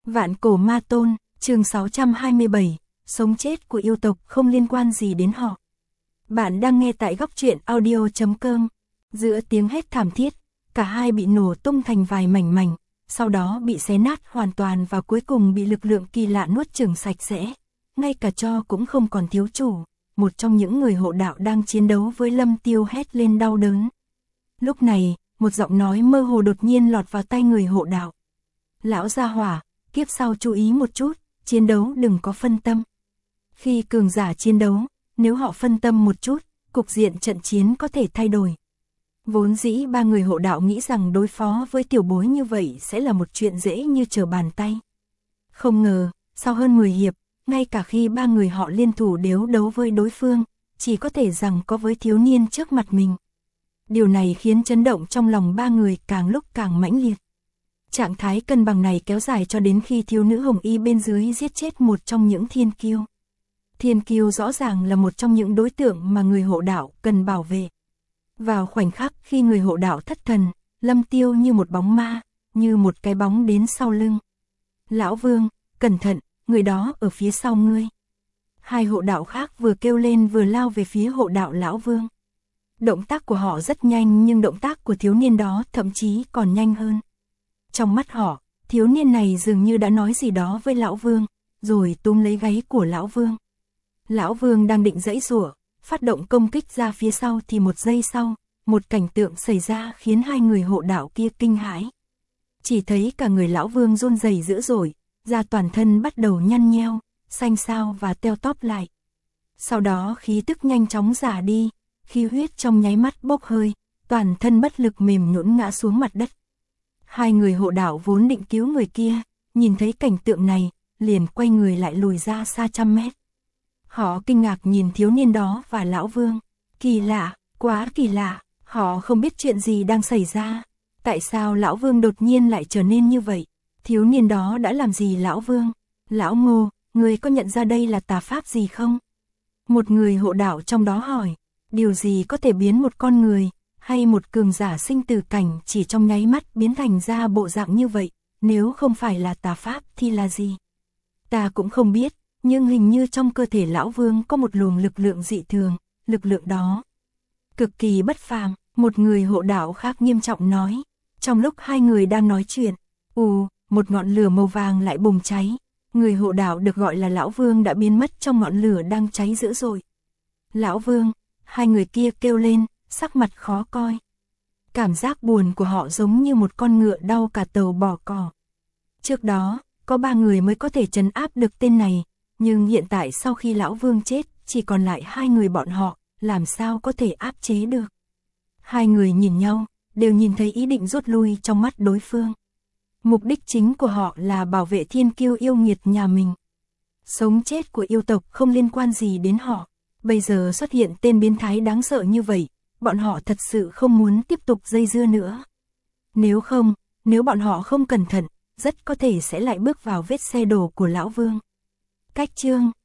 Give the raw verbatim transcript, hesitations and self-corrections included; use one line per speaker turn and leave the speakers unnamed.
Vạn cổ ma tôn, chương sáu trăm hai mươi bảy, sống chết của yêu tộc không liên quan gì đến họ. Bạn đang nghe tại góc truyện audio chấm com. Giữa tiếng hét thảm thiết, cả hai bị nổ tung thành vài mảnh mảnh, sau đó bị xé nát hoàn toàn và cuối cùng bị lực lượng kỳ lạ nuốt chửng sạch sẽ. Ngay cả tro cũng không còn thiếu chủ, một trong những người hộ đạo đang chiến đấu với Lâm Tiêu hét lên đau đớn. Lúc này, một giọng nói mơ hồ đột nhiên lọt vào tai người hộ đạo. Lão gia hỏa, kiếp sau chú ý một chút, chiến đấu đừng có phân tâm. Khi cường giả chiến đấu, nếu họ phân tâm một chút, cục diện trận chiến có thể thay đổi. Vốn dĩ ba người hộ đạo nghĩ rằng đối phó với tiểu bối như vậy sẽ là một chuyện dễ như trở bàn tay. Không ngờ, sau hơn mười hiệp, ngay cả khi ba người họ liên thủ đều đấu với đối phương, chỉ có thể rằng có với thiếu niên trước mặt mình. Điều này khiến chấn động trong lòng ba người càng lúc càng mãnh liệt. Trạng thái cân bằng này kéo dài cho đến khi thiếu nữ hồng y bên dưới giết chết một trong những thiên kiêu. Thiên kiêu rõ ràng là một trong những đối tượng mà người hộ đạo cần bảo vệ. Vào khoảnh khắc khi người hộ đạo thất thần, Lâm Tiêu như một bóng ma, như một cái bóng đến sau lưng. Lão Vương, cẩn thận, người đó ở phía sau ngươi. Hai hộ đạo khác vừa kêu lên vừa lao về phía hộ đạo Lão Vương. Động tác của họ rất nhanh nhưng động tác của thiếu niên đó thậm chí còn nhanh hơn. Trong mắt họ, thiếu niên này dường như đã nói gì đó với Lão Vương, rồi túm lấy gáy của Lão Vương. Lão Vương đang định giãy giụa, phát động công kích ra phía sau thì một giây sau, một cảnh tượng xảy ra khiến hai người hộ đạo kia kinh hãi. Chỉ thấy cả người Lão Vương run rẩy dữ dội, da toàn thân bắt đầu nhăn nheo, xanh xao và teo tóp lại. Sau đó khí tức nhanh chóng rả đi, khí huyết trong nháy mắt bốc hơi, toàn thân bất lực mềm nhũn ngã xuống mặt đất. Hai người hộ đạo vốn định cứu người kia, nhìn thấy cảnh tượng này, liền quay người lại lùi ra xa trăm mét. Họ kinh ngạc nhìn thiếu niên đó và Lão Vương. Kỳ lạ, quá kỳ lạ, họ không biết chuyện gì đang xảy ra. Tại sao Lão Vương đột nhiên lại trở nên như vậy? Thiếu niên đó đã làm gì Lão Vương? Lão Ngô, người có nhận ra đây là tà pháp gì không? Một người hộ đạo trong đó hỏi, điều gì có thể biến một con người, hay một cường giả sinh từ cảnh chỉ trong nháy mắt biến thành ra bộ dạng như vậy, nếu không phải là tà pháp thì là gì? Ta cũng không biết, nhưng hình như trong cơ thể Lão Vương có một luồng lực lượng dị thường, lực lượng đó cực kỳ bất phàm, một người hộ đạo khác nghiêm trọng nói. Trong lúc hai người đang nói chuyện, ù, một ngọn lửa màu vàng lại bùng cháy. Người hộ đạo được gọi là Lão Vương đã biến mất trong ngọn lửa đang cháy dữ dội. Lão Vương, hai người kia kêu lên, sắc mặt khó coi. Cảm giác buồn của họ giống như một con ngựa đau cả tàu bỏ cỏ. Trước đó, có ba người mới có thể trấn áp được tên này, nhưng hiện tại sau khi Lão Vương chết, chỉ còn lại hai người bọn họ, làm sao có thể áp chế được. Hai người nhìn nhau, đều nhìn thấy ý định rút lui trong mắt đối phương. Mục đích chính của họ là bảo vệ thiên kiêu yêu nghiệt nhà mình. Sống chết của yêu tộc không liên quan gì đến họ. Bây giờ xuất hiện tên biến thái đáng sợ như vậy, bọn họ thật sự không muốn tiếp tục dây dưa nữa. Nếu không, nếu bọn họ không cẩn thận, rất có thể sẽ lại bước vào vết xe đổ của Lão Vương. Cách chương